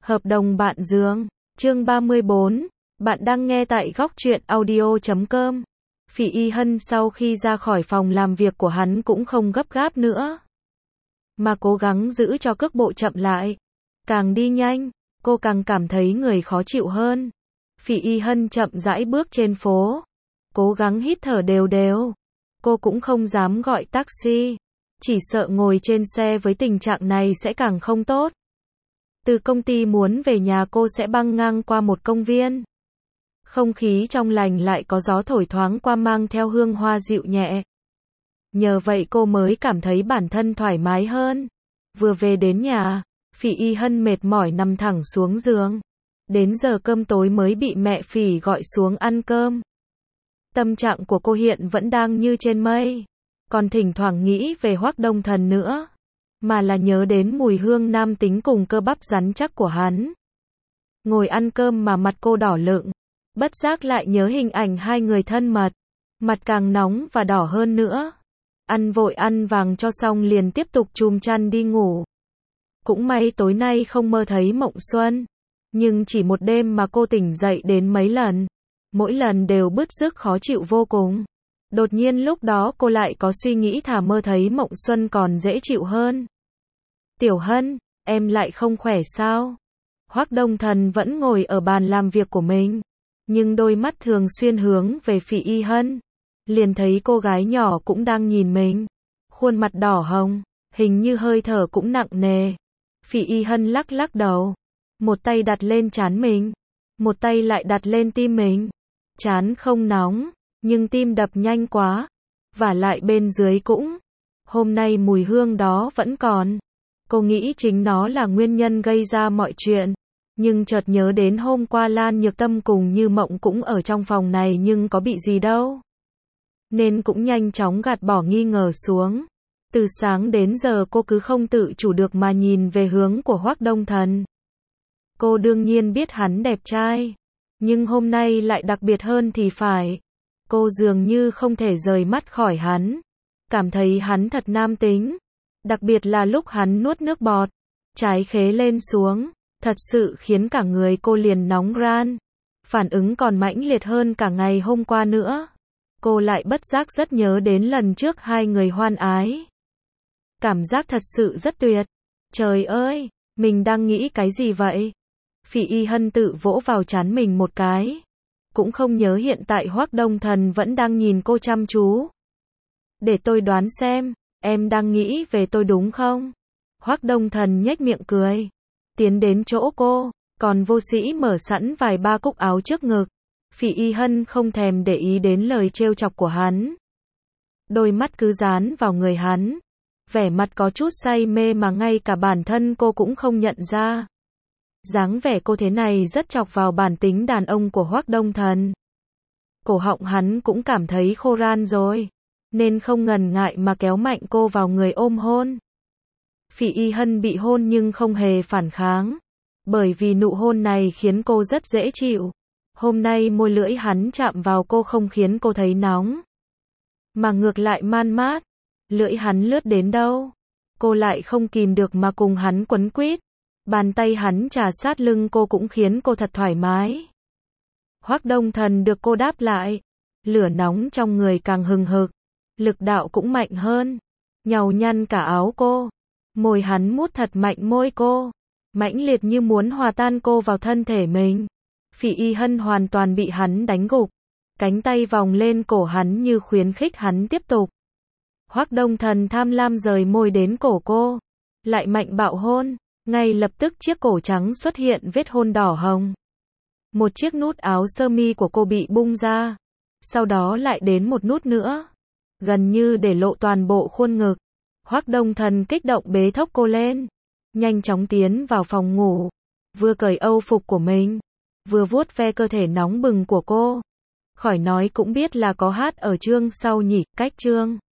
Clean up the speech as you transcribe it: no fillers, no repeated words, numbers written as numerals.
Hợp đồng bạn giường. Chương 34. Bạn đang nghe tại góc truyện audio.com. Phỉ Y Hân sau khi ra khỏi phòng làm việc của hắn cũng không gấp gáp nữa, mà cố gắng giữ cho cước bộ chậm lại. Càng đi nhanh, cô càng cảm thấy người khó chịu hơn. Phỉ Y Hân chậm rãi bước trên phố, cố gắng hít thở đều đều. Cô cũng không dám gọi taxi, chỉ sợ ngồi trên xe với tình trạng này sẽ càng không tốt. Từ công ty muốn về nhà cô sẽ băng ngang qua một công viên. Không khí trong lành lại có gió thổi thoáng qua mang theo hương hoa dịu nhẹ. Nhờ vậy cô mới cảm thấy bản thân thoải mái hơn. Vừa về đến nhà, Phỉ Y Hân mệt mỏi nằm thẳng xuống giường. Đến giờ cơm tối mới bị mẹ Phỉ gọi xuống ăn cơm. Tâm trạng của cô hiện vẫn đang như trên mây. Còn thỉnh thoảng nghĩ về Hoắc Đông Thần nữa, mà là nhớ đến mùi hương nam tính cùng cơ bắp rắn chắc của hắn. Ngồi ăn cơm mà mặt cô đỏ lựng, bất giác lại nhớ hình ảnh hai người thân mật, mặt càng nóng và đỏ hơn nữa. Ăn vội ăn vàng cho xong liền tiếp tục chùm chăn đi ngủ. Cũng may tối nay không mơ thấy mộng xuân, nhưng chỉ một đêm mà cô tỉnh dậy đến mấy lần, mỗi lần đều bứt rứt khó chịu vô cùng. Đột nhiên lúc đó cô lại có suy nghĩ thà mơ thấy mộng xuân còn dễ chịu hơn. Tiểu Hân, em lại không khỏe sao? Hoắc Đông Thần vẫn ngồi ở bàn làm việc của mình, nhưng đôi mắt thường xuyên hướng về Phỉ Y Hân. Liền thấy cô gái nhỏ cũng đang nhìn mình. Khuôn mặt đỏ hồng, hình như hơi thở cũng nặng nề. Phỉ Y Hân lắc lắc đầu. Một tay đặt lên trán mình, một tay lại đặt lên tim mình. Trán không nóng, nhưng tim đập nhanh quá. Vả lại bên dưới cũng. Hôm nay mùi hương đó vẫn còn. Cô nghĩ chính nó là nguyên nhân gây ra mọi chuyện. Nhưng chợt nhớ đến hôm qua Lan Nhược Tâm cùng Như Mộng cũng ở trong phòng này nhưng có bị gì đâu. Nên cũng nhanh chóng gạt bỏ nghi ngờ xuống. Từ sáng đến giờ cô cứ không tự chủ được mà nhìn về hướng của Hoắc Đông Thần. Cô đương nhiên biết hắn đẹp trai, nhưng hôm nay lại đặc biệt hơn thì phải. Cô dường như không thể rời mắt khỏi hắn. Cảm thấy hắn thật nam tính. Đặc biệt là lúc hắn nuốt nước bọt, trái khế lên xuống, thật sự khiến cả người cô liền nóng ran. Phản ứng còn mãnh liệt hơn cả ngày hôm qua nữa. Cô lại bất giác rất nhớ đến lần trước hai người hoan ái. Cảm giác thật sự rất tuyệt. Trời ơi, mình đang nghĩ cái gì vậy? Phỉ Y Hân tự vỗ vào trán mình một cái. Cũng không nhớ hiện tại Hoắc Đông Thần vẫn đang nhìn cô chăm chú. Để tôi đoán xem, em đang nghĩ về tôi đúng không? Hoắc Đông Thần nhếch miệng cười, tiến đến chỗ cô, còn vô sĩ mở sẵn vài ba cúc áo trước ngực. Phỉ Y Hân không thèm để ý đến lời trêu chọc của hắn. Đôi mắt cứ dán vào người hắn, vẻ mặt có chút say mê mà ngay cả bản thân cô cũng không nhận ra. Dáng vẻ cô thế này rất chọc vào bản tính đàn ông của Hoắc Đông Thần. Cổ họng hắn cũng cảm thấy khô ran rồi, nên không ngần ngại mà kéo mạnh cô vào người ôm hôn. Phỉ Y Hân bị hôn nhưng không hề phản kháng, bởi vì nụ hôn này khiến cô rất dễ chịu. Hôm nay môi lưỡi hắn chạm vào cô không khiến cô thấy nóng, mà ngược lại man mát. Lưỡi hắn lướt đến đâu, cô lại không kìm được mà cùng hắn quấn quýt. Bàn tay hắn chà sát lưng cô cũng khiến cô thật thoải mái. Hoắc Đông Thần được cô đáp lại, lửa nóng trong người càng hừng hực, lực đạo cũng mạnh hơn, nhàu nhăn cả áo cô. Môi hắn mút thật mạnh môi cô, mãnh liệt như muốn hòa tan cô vào thân thể mình. Phỉ Y Hân hoàn toàn bị hắn đánh gục, cánh tay vòng lên cổ hắn như khuyến khích hắn tiếp tục. Hoắc Đông Thần tham lam rời môi đến cổ cô, lại mạnh bạo hôn, ngay lập tức chiếc cổ trắng xuất hiện vết hôn đỏ hồng. Một chiếc nút áo sơ mi của cô bị bung ra, sau đó lại đến một nút nữa, gần như để lộ toàn bộ khuôn ngực. Hoắc Đông Thần kích động bế thốc cô lên, nhanh chóng tiến vào phòng ngủ, vừa cởi âu phục của mình, vừa vuốt ve cơ thể nóng bừng của cô. Khỏi nói cũng biết là có hát ở chương sau nhỉ, cách chương